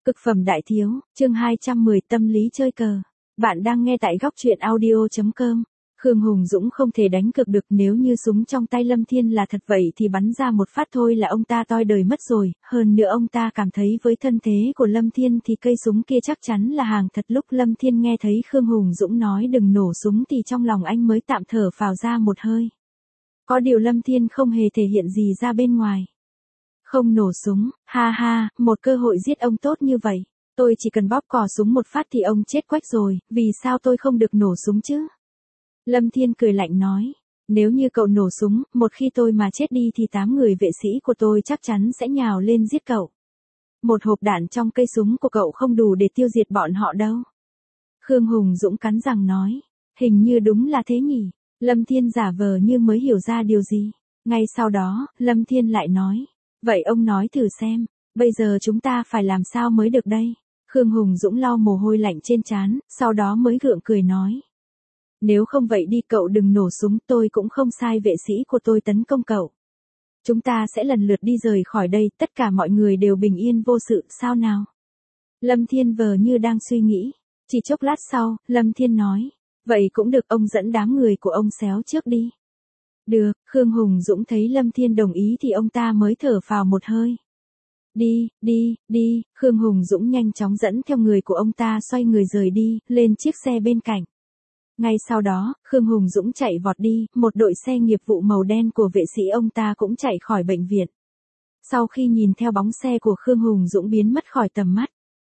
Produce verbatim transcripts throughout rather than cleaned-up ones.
Cực phẩm đại thiếu, chương hai trăm mười tâm lý chơi cờ. Bạn đang nghe tại góc truyện audio chấm com. Khương Hùng Dũng không thể đánh cược được, nếu như súng trong tay Lâm Thiên là thật vậy thì bắn ra một phát thôi là ông ta toi đời mất rồi, hơn nữa ông ta cảm thấy với thân thế của Lâm Thiên thì cây súng kia chắc chắn là hàng thật. Lúc Lâm Thiên nghe thấy Khương Hùng Dũng nói đừng nổ súng thì trong lòng anh mới tạm thở phào ra một hơi. Có điều Lâm Thiên không hề thể hiện gì ra bên ngoài. Không nổ súng, ha ha, một cơ hội giết ông tốt như vậy. Tôi chỉ cần bóp cò súng một phát thì ông chết quách rồi, vì sao tôi không được nổ súng chứ? Lâm Thiên cười lạnh nói, nếu như cậu nổ súng, một khi tôi mà chết đi thì tám người vệ sĩ của tôi chắc chắn sẽ nhào lên giết cậu. Một hộp đạn trong cây súng của cậu không đủ để tiêu diệt bọn họ đâu. Khương Hùng Dũng cắn răng nói, hình như đúng là thế nhỉ. Lâm Thiên giả vờ như mới hiểu ra điều gì. Ngay sau đó, Lâm Thiên lại nói, vậy ông nói thử xem, bây giờ chúng ta phải làm sao mới được đây? Khương Hùng Dũng lau mồ hôi lạnh trên trán, sau đó mới gượng cười nói. Nếu không vậy đi cậu đừng nổ súng, tôi cũng không sai vệ sĩ của tôi tấn công cậu. Chúng ta sẽ lần lượt đi rời khỏi đây, tất cả mọi người đều bình yên vô sự, sao nào? Lâm Thiên vờ như đang suy nghĩ. Chỉ chốc lát sau, Lâm Thiên nói, vậy cũng được, ông dẫn đám người của ông xéo trước đi. Được, Khương Hùng Dũng thấy Lâm Thiên đồng ý thì ông ta mới thở phào một hơi. Đi, đi, đi, Khương Hùng Dũng nhanh chóng dẫn theo người của ông ta xoay người rời đi, lên chiếc xe bên cạnh. Ngay sau đó, Khương Hùng Dũng chạy vọt đi, một đội xe nghiệp vụ màu đen của vệ sĩ ông ta cũng chạy khỏi bệnh viện. Sau khi nhìn theo bóng xe của Khương Hùng Dũng biến mất khỏi tầm mắt.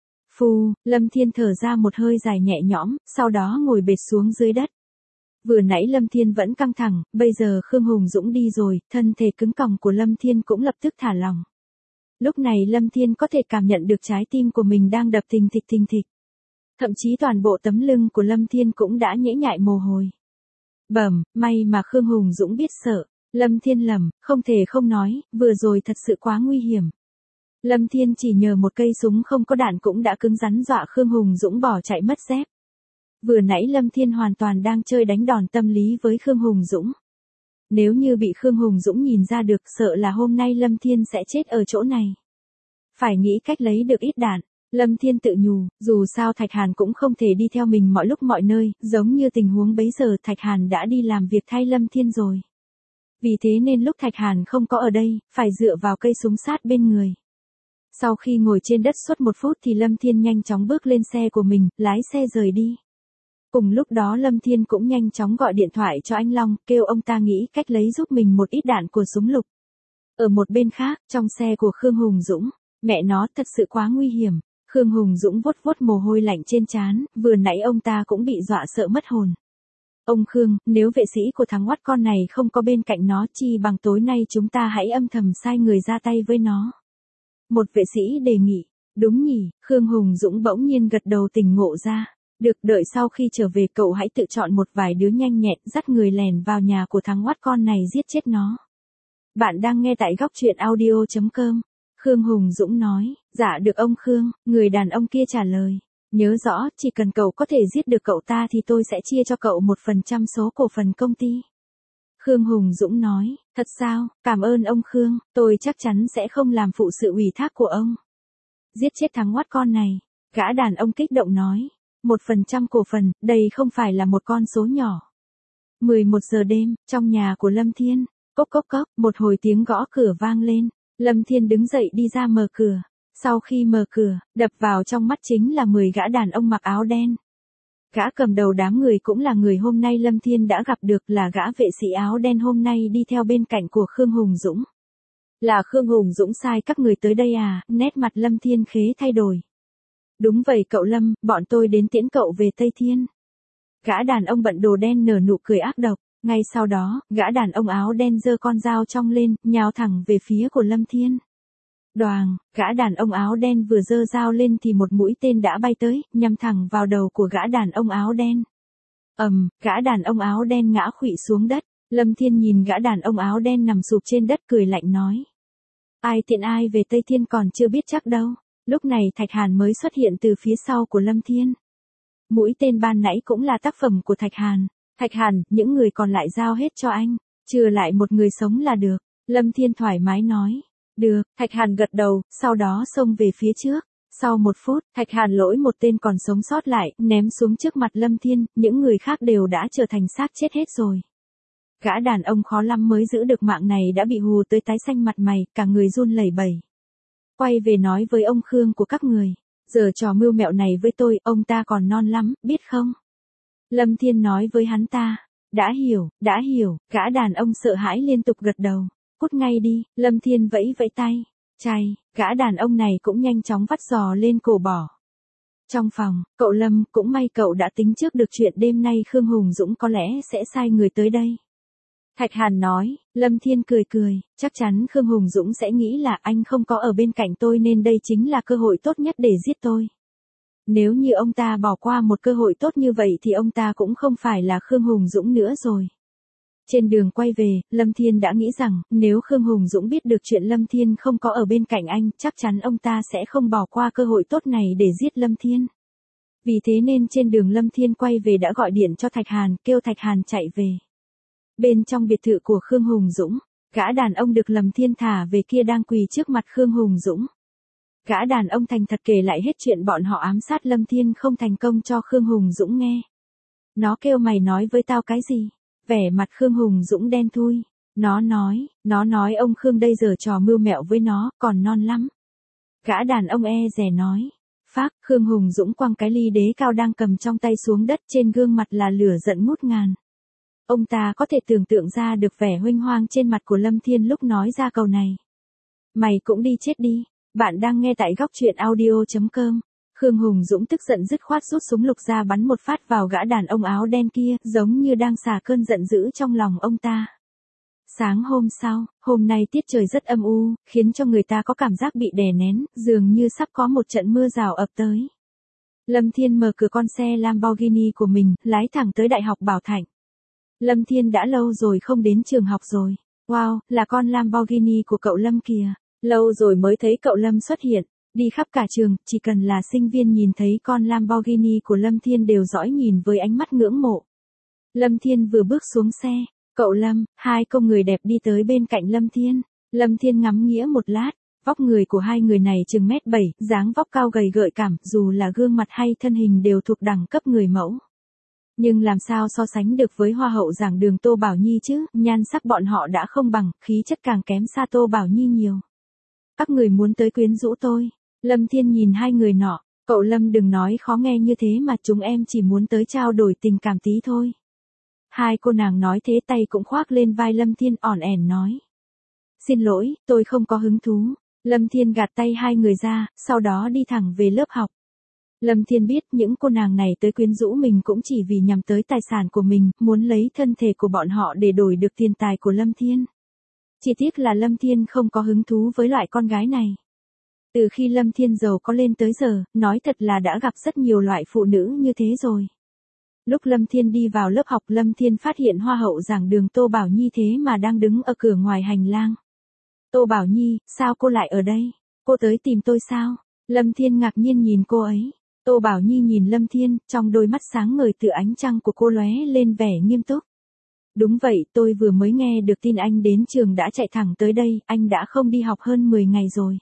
Phù, Lâm Thiên thở ra một hơi dài nhẹ nhõm, sau đó ngồi bệt xuống dưới đất. Vừa nãy Lâm Thiên vẫn căng thẳng, bây giờ Khương Hùng Dũng đi rồi, thân thể cứng còng của Lâm Thiên cũng lập tức thả lỏng. Lúc này Lâm Thiên có thể cảm nhận được trái tim của mình đang đập thình thịch thình thịch. Thậm chí toàn bộ tấm lưng của Lâm Thiên cũng đã nhễ nhại mồ hôi. Bẩm, may mà Khương Hùng Dũng biết sợ. Lâm Thiên lầm, không thể không nói, vừa rồi thật sự quá nguy hiểm. Lâm Thiên chỉ nhờ một cây súng không có đạn cũng đã cứng rắn dọa Khương Hùng Dũng bỏ chạy mất dép. Vừa nãy Lâm Thiên hoàn toàn đang chơi đánh đòn tâm lý với Khương Hùng Dũng. Nếu như bị Khương Hùng Dũng nhìn ra được, sợ là hôm nay Lâm Thiên sẽ chết ở chỗ này. Phải nghĩ cách lấy được ít đạn. Lâm Thiên tự nhủ, dù sao Thạch Hàn cũng không thể đi theo mình mọi lúc mọi nơi, giống như tình huống bấy giờ Thạch Hàn đã đi làm việc thay Lâm Thiên rồi. Vì thế nên lúc Thạch Hàn không có ở đây, phải dựa vào cây súng sát bên người. Sau khi ngồi trên đất suốt một phút thì Lâm Thiên nhanh chóng bước lên xe của mình, lái xe rời đi. Cùng lúc đó Lâm Thiên cũng nhanh chóng gọi điện thoại cho anh Long, kêu ông ta nghĩ cách lấy giúp mình một ít đạn của súng lục. Ở một bên khác, trong xe của Khương Hùng Dũng, mẹ nó thật sự quá nguy hiểm. Khương Hùng Dũng vuốt vuốt mồ hôi lạnh trên trán, vừa nãy ông ta cũng bị dọa sợ mất hồn. Ông Khương, nếu vệ sĩ của thằng oắt con này không có bên cạnh nó chi bằng tối nay chúng ta hãy âm thầm sai người ra tay với nó. Một vệ sĩ đề nghị, đúng nhỉ, Khương Hùng Dũng bỗng nhiên gật đầu tỉnh ngộ ra. Được, đợi sau khi trở về cậu hãy tự chọn một vài đứa nhanh nhẹn dắt người lèn vào nhà của thằng oắt con này giết chết nó. Bạn đang nghe tại góc truyện audio chấm com. Khương Hùng Dũng nói, dạ được ông Khương, người đàn ông kia trả lời. Nhớ rõ, chỉ cần cậu có thể giết được cậu ta thì tôi sẽ chia cho cậu một phần trăm số cổ phần công ty. Khương Hùng Dũng nói, thật sao, cảm ơn ông Khương, tôi chắc chắn sẽ không làm phụ sự ủy thác của ông. Giết chết thằng oắt con này, gã đàn ông kích động nói, một phần trăm cổ phần, đây không phải là một con số nhỏ. mười một giờ đêm, trong nhà của Lâm Thiên, cốc cốc cốc, một hồi tiếng gõ cửa vang lên. Lâm Thiên đứng dậy đi ra mở cửa. Sau khi mở cửa, đập vào trong mắt chính là mười gã đàn ông mặc áo đen. Gã cầm đầu đám người cũng là người hôm nay Lâm Thiên đã gặp được, là gã vệ sĩ áo đen hôm nay đi theo bên cạnh của Khương Hùng Dũng. Là Khương Hùng Dũng sai các người tới đây à? Nét mặt Lâm Thiên khế thay đổi. Đúng vậy cậu Lâm, bọn tôi đến tiễn cậu về Tây Thiên. Gã đàn ông bận đồ đen nở nụ cười ác độc. Ngay sau đó, gã đàn ông áo đen giơ con dao trong lên, nhào thẳng về phía của Lâm Thiên. Đoàng, gã đàn ông áo đen vừa giơ dao lên thì một mũi tên đã bay tới, nhắm thẳng vào đầu của gã đàn ông áo đen. Ầm, um, gã đàn ông áo đen ngã khuỵu xuống đất. Lâm Thiên nhìn gã đàn ông áo đen nằm sụp trên đất cười lạnh nói. Ai tiện ai về Tây Thiên còn chưa biết chắc đâu. Lúc này Thạch Hàn mới xuất hiện từ phía sau của Lâm Thiên. Mũi tên ban nãy cũng là tác phẩm của Thạch Hàn. Thạch Hàn, những người còn lại giao hết cho anh, trừ lại một người sống là được. Lâm Thiên thoải mái nói. Được, Thạch Hàn gật đầu, sau đó xông về phía trước. Sau một phút, Thạch Hàn lỗi một tên còn sống sót lại, ném xuống trước mặt Lâm Thiên, những người khác đều đã trở thành xác chết hết rồi. Gã đàn ông khó lắm mới giữ được mạng này đã bị hù tới tái xanh mặt mày, cả người run lẩy bẩy. Quay về nói với ông Khương của các người, giờ trò mưu mẹo này với tôi, ông ta còn non lắm, biết không? Lâm Thiên nói với hắn ta, đã hiểu, đã hiểu, gã đàn ông sợ hãi liên tục gật đầu, cút ngay đi, Lâm Thiên vẫy vẫy tay, chay, gã đàn ông này cũng nhanh chóng vắt giò lên cổ bỏ. Trong phòng, cậu Lâm, cũng may cậu đã tính trước được chuyện đêm nay Khương Hùng Dũng có lẽ sẽ sai người tới đây. Thạch Hàn nói, Lâm Thiên cười cười, chắc chắn Khương Hùng Dũng sẽ nghĩ là anh không có ở bên cạnh tôi nên đây chính là cơ hội tốt nhất để giết tôi. Nếu như ông ta bỏ qua một cơ hội tốt như vậy thì ông ta cũng không phải là Khương Hùng Dũng nữa rồi. Trên đường quay về, Lâm Thiên đã nghĩ rằng, nếu Khương Hùng Dũng biết được chuyện Lâm Thiên không có ở bên cạnh anh, chắc chắn ông ta sẽ không bỏ qua cơ hội tốt này để giết Lâm Thiên. Vì thế nên trên đường Lâm Thiên quay về đã gọi điện cho Thạch Hàn, kêu Thạch Hàn chạy về. Bên trong biệt thự của Khương Hùng Dũng, gã đàn ông được Lâm Thiên thả về kia đang quỳ trước mặt Khương Hùng Dũng. Gã đàn ông thành thật kể lại hết chuyện bọn họ ám sát Lâm Thiên không thành công cho Khương Hùng Dũng nghe. Nó kêu mày nói với tao cái gì? Vẻ mặt Khương Hùng Dũng đen thui. Nó nói, nó nói ông Khương đây giờ trò mưu mẹo với nó, còn non lắm. Gã đàn ông e dè nói. Phác, Khương Hùng Dũng quăng cái ly đế cao đang cầm trong tay xuống đất, trên gương mặt là lửa giận ngút ngàn. Ông ta có thể tưởng tượng ra được vẻ huênh hoang trên mặt của Lâm Thiên lúc nói ra câu này. Mày cũng đi chết đi. Bạn đang nghe tại góc truyện audio chấm com. Khương Hùng Dũng tức giận dứt khoát rút súng lục ra bắn một phát vào gã đàn ông áo đen kia, giống như đang xả cơn giận dữ trong lòng ông ta. Sáng hôm sau, hôm nay tiết trời rất âm u, khiến cho người ta có cảm giác bị đè nén, dường như sắp có một trận mưa rào ập tới. Lâm Thiên mở cửa con xe Lamborghini của mình, lái thẳng tới Đại học Bảo Thạnh. Lâm Thiên đã lâu rồi không đến trường học rồi. Wow, là con Lamborghini của cậu Lâm kìa. Lâu rồi mới thấy cậu Lâm xuất hiện. Đi khắp cả trường, chỉ cần là sinh viên nhìn thấy con Lamborghini của Lâm Thiên đều dõi nhìn với ánh mắt ngưỡng mộ. Lâm Thiên vừa bước xuống xe. Cậu Lâm, hai cô người đẹp đi tới bên cạnh Lâm Thiên. Lâm Thiên ngắm nghía một lát. Vóc người của hai người này chừng mét bảy, dáng vóc cao gầy gợi cảm, dù là gương mặt hay thân hình đều thuộc đẳng cấp người mẫu. Nhưng làm sao so sánh được với hoa hậu giảng đường Tô Bảo Nhi chứ, nhan sắc bọn họ đã không bằng, khí chất càng kém xa Tô Bảo Nhi nhiều. Các người muốn tới quyến rũ tôi. Lâm Thiên nhìn hai người nọ, cậu Lâm đừng nói khó nghe như thế mà chúng em chỉ muốn tới trao đổi tình cảm tí thôi. Hai cô nàng nói thế tay cũng khoác lên vai Lâm Thiên ỏn ẻn nói. Xin lỗi, tôi không có hứng thú. Lâm Thiên gạt tay hai người ra, sau đó đi thẳng về lớp học. Lâm Thiên biết những cô nàng này tới quyến rũ mình cũng chỉ vì nhằm tới tài sản của mình, muốn lấy thân thể của bọn họ để đổi được tiền tài của Lâm Thiên. Chỉ tiếc là Lâm Thiên không có hứng thú với loại con gái này. Từ khi Lâm Thiên giàu có lên tới giờ, nói thật là đã gặp rất nhiều loại phụ nữ như thế rồi. Lúc Lâm Thiên đi vào lớp học, Lâm Thiên phát hiện hoa hậu giảng đường Tô Bảo Nhi thế mà đang đứng ở cửa ngoài hành lang. Tô Bảo Nhi, sao cô lại ở đây? Cô tới tìm tôi sao? Lâm Thiên ngạc nhiên nhìn cô ấy. Tô Bảo Nhi nhìn Lâm Thiên, trong đôi mắt sáng ngời từ ánh trăng của cô lóe lên vẻ nghiêm túc. Đúng vậy, tôi vừa mới nghe được tin anh đến trường đã chạy thẳng tới đây, anh đã không đi học hơn mười ngày rồi.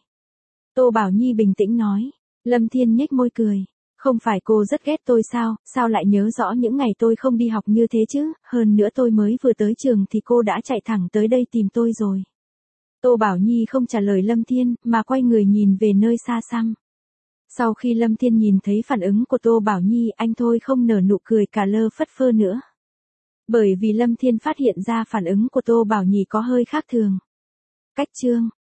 Tô Bảo Nhi bình tĩnh nói. Lâm Thiên nhếch môi cười. Không phải cô rất ghét tôi sao, sao lại nhớ rõ những ngày tôi không đi học như thế chứ, hơn nữa tôi mới vừa tới trường thì cô đã chạy thẳng tới đây tìm tôi rồi. Tô Bảo Nhi không trả lời Lâm Thiên, mà quay người nhìn về nơi xa xăm. Sau khi Lâm Thiên nhìn thấy phản ứng của Tô Bảo Nhi, anh thôi không nở nụ cười cả lơ phất phơ nữa. Bởi vì Lâm Thiên phát hiện ra phản ứng của Tô Bảo Nhi có hơi khác thường. Cách chương